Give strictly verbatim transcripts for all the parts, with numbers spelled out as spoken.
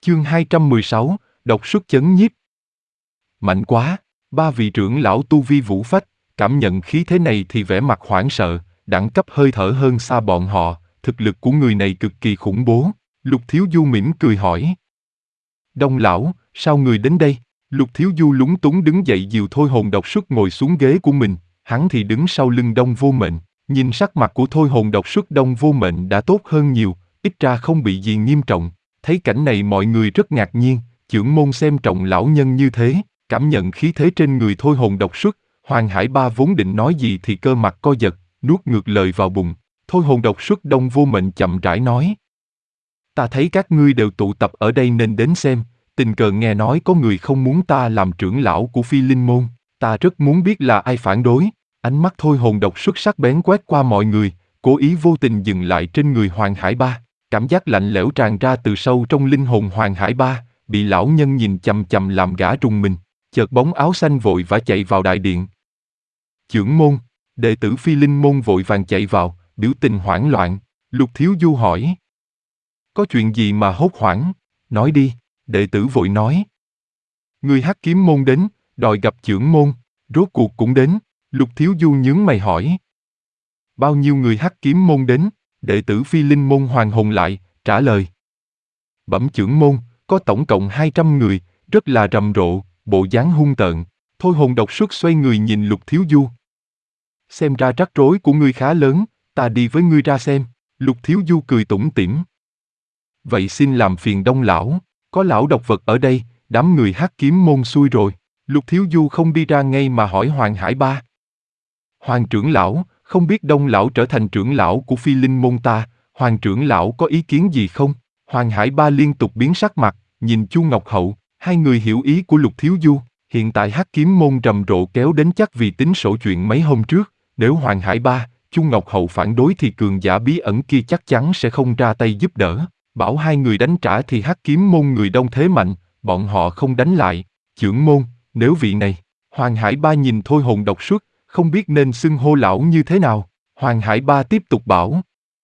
Chương hai trăm mười sáu, độc xuất chấn nhiếp. Mạnh quá, ba vị trưởng lão tu vi vũ phách, cảm nhận khí thế này thì vẻ mặt hoảng sợ, đẳng cấp hơi thở hơn xa bọn họ, thực lực của người này cực kỳ khủng bố. Lục Thiếu Du mỉm cười hỏi. Đông lão, sao người đến đây? Lục Thiếu Du lúng túng đứng dậy dìu Thôi Hồn Độc Xuất ngồi xuống ghế của mình, hắn thì đứng sau lưng Đông Vô Mệnh, nhìn sắc mặt của Thôi Hồn Độc Xuất Đông Vô Mệnh đã tốt hơn nhiều, ít ra không bị gì nghiêm trọng. Thấy cảnh này mọi người rất ngạc nhiên, chưởng môn xem trọng lão nhân như thế, cảm nhận khí thế trên người Thôi Hồn Độc Xuất, Hoàng Hải Ba vốn định nói gì thì cơ mặt co giật, nuốt ngược lời vào bụng. Thôi Hồn Độc Xuất Đông Vô Mệnh chậm rãi nói. Ta thấy các ngươi đều tụ tập ở đây nên đến xem, tình cờ nghe nói có người không muốn ta làm trưởng lão của Phi Linh Môn, ta rất muốn biết là ai phản đối. Ánh mắt Thôi Hồn Độc Xuất sắc bén quét qua mọi người, cố ý vô tình dừng lại trên người Hoàng Hải Ba. Cảm giác lạnh lẽo tràn ra từ sâu trong linh hồn Hoàng Hải Ba, bị lão nhân nhìn chằm chằm làm gã rùng mình, chợt bóng áo xanh vội vã chạy vào đại điện. Chưởng môn, đệ tử Phi Linh Môn vội vàng chạy vào, biểu tình hoảng loạn. Lục Thiếu Du hỏi. Có chuyện gì mà hốt hoảng, nói đi, đệ tử vội nói. Người Hắc Kiếm Môn đến, đòi gặp chưởng môn, rốt cuộc cũng đến. Lục Thiếu Du nhướng mày hỏi. Bao nhiêu người Hắc Kiếm Môn đến? Đệ tử Phi Linh Môn hoàn hồn lại, trả lời. Bẩm chưởng môn, có tổng cộng hai trăm người, rất là rầm rộ, bộ dáng hung tợn. Thôi Hồn Độc Xuất xoay người nhìn Lục Thiếu Du. Xem ra rắc rối của ngươi khá lớn, ta đi với ngươi ra xem. Lục Thiếu Du cười tủm tỉm. Vậy xin làm phiền Đông lão, có lão độc vật ở đây, đám người Hắc Kiếm Môn xui rồi. Lục Thiếu Du không đi ra ngay mà hỏi Hoàng Hải Ba. Hoàng trưởng lão, không biết Đông lão trở thành trưởng lão của Phi Linh Môn ta, Hoàng trưởng lão có ý kiến gì không? Hoàng Hải Ba liên tục biến sắc mặt, nhìn Chu Ngọc Hậu, hai người hiểu ý của Lục Thiếu Du. Hiện tại Hắc Kiếm Môn rầm rộ kéo đến chắc vì tính sổ chuyện mấy hôm trước, nếu Hoàng Hải Ba, Chu Ngọc Hậu phản đối thì cường giả bí ẩn kia chắc chắn sẽ không ra tay giúp đỡ. Bảo hai người đánh trả thì Hắc Kiếm Môn người đông thế mạnh, bọn họ không đánh lại. Chưởng môn, nếu vị này, Hoàng Hải Ba nhìn Thôi Hồn Độc Xuất, không biết nên xưng hô lão như thế nào. Hoàng Hải Ba tiếp tục bảo.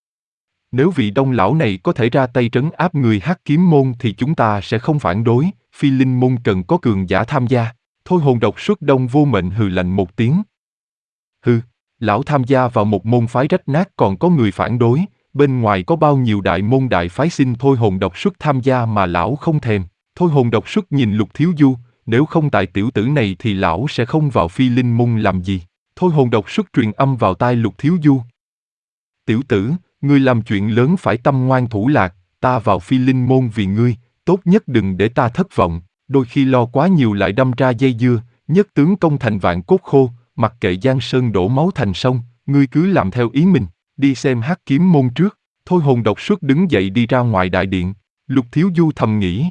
Nếu vị Đông lão này có thể ra tay trấn áp người Hắc Kiếm Môn thì chúng ta sẽ không phản đối, Phi Linh Môn cần có cường giả tham gia. Thôi Hồn Độc Xuất Đông Vô Mệnh hừ lạnh một tiếng. Hừ, lão tham gia vào một môn phái rách nát còn có người phản đối, bên ngoài có bao nhiêu đại môn đại phái xin Thôi Hồn Độc Xuất tham gia mà lão không thèm. Thôi Hồn Độc Xuất nhìn Lục Thiếu Du, nếu không tại tiểu tử này thì lão sẽ không vào Phi Linh Môn làm gì. Thôi Hồn Độc Xuất truyền âm vào tai Lục Thiếu Du. Tiểu tử, ngươi làm chuyện lớn phải tâm ngoan thủ lạc, ta vào Phi Linh Môn vì ngươi, tốt nhất đừng để ta thất vọng, đôi khi lo quá nhiều lại đâm ra dây dưa, nhất tướng công thành vạn cốt khô, mặc kệ giang sơn đổ máu thành sông, ngươi cứ làm theo ý mình, đi xem Hắc Kiếm Môn trước. Thôi Hồn Độc Xuất đứng dậy đi ra ngoài đại điện. Lục Thiếu Du thầm nghĩ.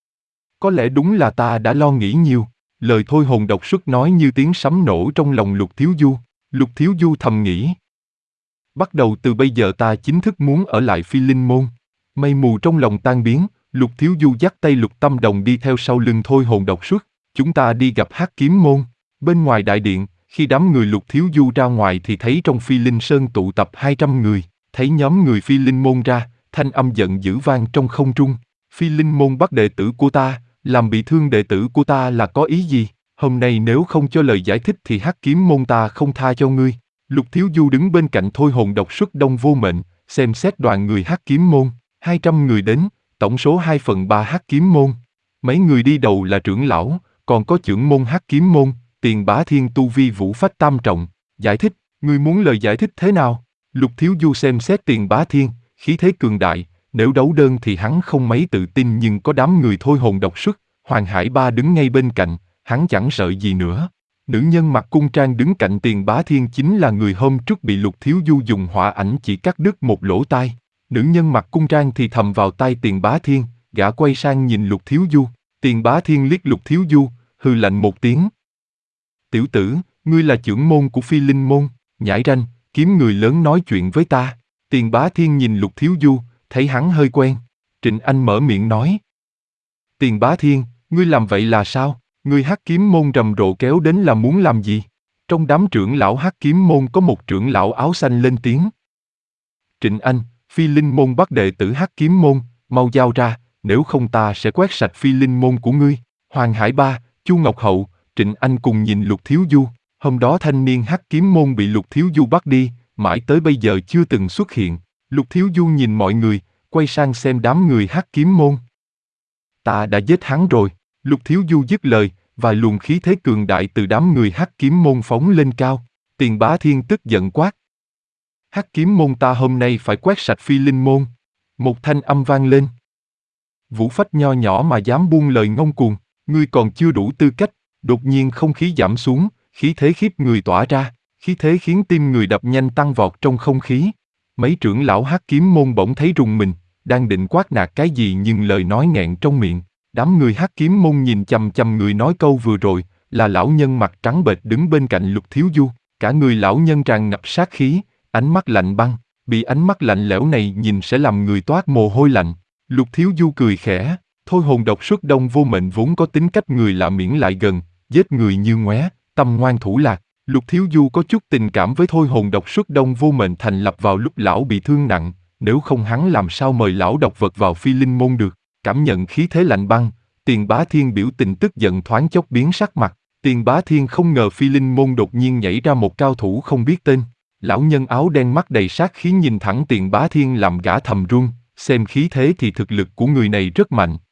Có lẽ đúng là ta đã lo nghĩ nhiều. Lời Thôi Hồn Độc Xuất nói như tiếng sấm nổ trong lòng Lục Thiếu Du. Lục Thiếu Du thầm nghĩ. Bắt đầu từ bây giờ ta chính thức muốn ở lại Phi Linh Môn. Mây mù trong lòng tan biến, Lục Thiếu Du dắt tay Lục Tâm Đồng đi theo sau lưng Thôi Hồn Độc Xuất. Chúng ta đi gặp Hắc Kiếm Môn. Bên ngoài đại điện, khi đám người Lục Thiếu Du ra ngoài thì thấy trong Phi Linh Sơn tụ tập hai trăm người. Thấy nhóm người Phi Linh Môn ra, thanh âm giận dữ vang trong không trung. Phi Linh Môn bắt đệ tử của ta, làm bị thương đệ tử của ta là có ý gì? Hôm nay nếu không cho lời giải thích thì Hắc Kiếm Môn ta không tha cho ngươi. Lục Thiếu Du đứng bên cạnh Thôi Hồn Độc Xuất Đông Vô Mệnh, xem xét đoàn người Hắc Kiếm Môn. hai trăm người đến, tổng số hai phần ba Hắc Kiếm Môn. Mấy người đi đầu là trưởng lão, còn có chưởng môn Hắc Kiếm Môn, Tiền Bá Thiên tu vi vũ phách tam trọng. Giải thích, ngươi muốn lời giải thích thế nào? Lục Thiếu Du xem xét Tiền Bá Thiên, khí thế cường đại, nếu đấu đơn thì hắn không mấy tự tin nhưng có đám người Thôi Hồn Độc Xuất, Hoàng Hải Ba đứng ngay bên cạnh, hắn chẳng sợ gì nữa. Nữ nhân mặc cung trang đứng cạnh Tiền Bá Thiên chính là người hôm trước bị Lục Thiếu Du dùng hỏa ảnh chỉ cắt đứt một lỗ tai. Nữ nhân mặc cung trang thì thầm vào tai Tiền Bá Thiên, gã quay sang nhìn Lục Thiếu Du. Tiền Bá Thiên liếc Lục Thiếu Du, hừ lạnh một tiếng. Tiểu tử, ngươi là chưởng môn của Phi Linh Môn, nhãi ranh, kiếm người lớn nói chuyện với ta. Tiền Bá Thiên nhìn Lục Thiếu Du, thấy hắn hơi quen. Trịnh Anh mở miệng nói. Tiền Bá Thiên, ngươi làm vậy là sao? Ngươi Hắc Kiếm Môn rầm rộ kéo đến là muốn làm gì? Trong đám trưởng lão Hắc Kiếm Môn có một trưởng lão áo xanh lên tiếng. Trịnh Anh, Phi Linh Môn bắt đệ tử Hắc Kiếm Môn, mau giao ra, nếu không ta sẽ quét sạch phi linh môn của ngươi. Hoàng Hải Ba, Chu Ngọc Hậu, Trịnh Anh cùng nhìn Lục Thiếu Du. Hôm đó thanh niên Hắc Kiếm Môn bị Lục Thiếu Du bắt đi, mãi tới bây giờ chưa từng xuất hiện. Lục Thiếu Du nhìn mọi người, quay sang xem đám người Hắc Kiếm Môn. Ta đã giết hắn rồi. Lục Thiếu Du dứt lời, vài luồng khí thế cường đại từ đám người Hắc Kiếm Môn phóng lên cao. Tiền Bá Thiên tức giận quát. Hắc Kiếm Môn ta hôm nay phải quét sạch phi linh môn. Một thanh âm vang lên. Vũ Phách nho nhỏ mà dám buông lời ngông cuồng, ngươi còn chưa đủ tư cách. Đột nhiên không khí giảm xuống, khí thế khiếp người tỏa ra, khí thế khiến tim người đập nhanh tăng vọt trong không khí. Mấy trưởng lão Hắc Kiếm Môn bỗng thấy rùng mình, đang định quát nạt cái gì nhưng lời nói nghẹn trong miệng. Đám người Hắc Kiếm Môn nhìn chằm chằm người nói câu vừa rồi, là lão nhân mặt trắng bệch đứng bên cạnh Lục Thiếu Du. Cả người lão nhân tràn ngập sát khí, ánh mắt lạnh băng, bị ánh mắt lạnh lẽo này nhìn sẽ làm người toát mồ hôi lạnh. Lục Thiếu Du cười khẽ, thôi hồn độc xuất đông vô mệnh vốn có tính cách người lạ miễn lại gần, giết người như ngoé, tâm ngoan thủ lạc. Lục Thiếu Du có chút tình cảm với thôi hồn độc xuất đông vô mệnh thành lập vào lúc lão bị thương nặng, nếu không hắn làm sao mời lão độc vật vào phi linh môn được. Cảm nhận khí thế lạnh băng, Tiền Bá Thiên biểu tình tức giận thoáng chốc biến sắc mặt. Tiền Bá Thiên không ngờ phi linh môn đột nhiên nhảy ra một cao thủ không biết tên. Lão nhân áo đen mắt đầy sát khí nhìn thẳng Tiền Bá Thiên làm gã thầm run, xem khí thế thì thực lực của người này rất mạnh.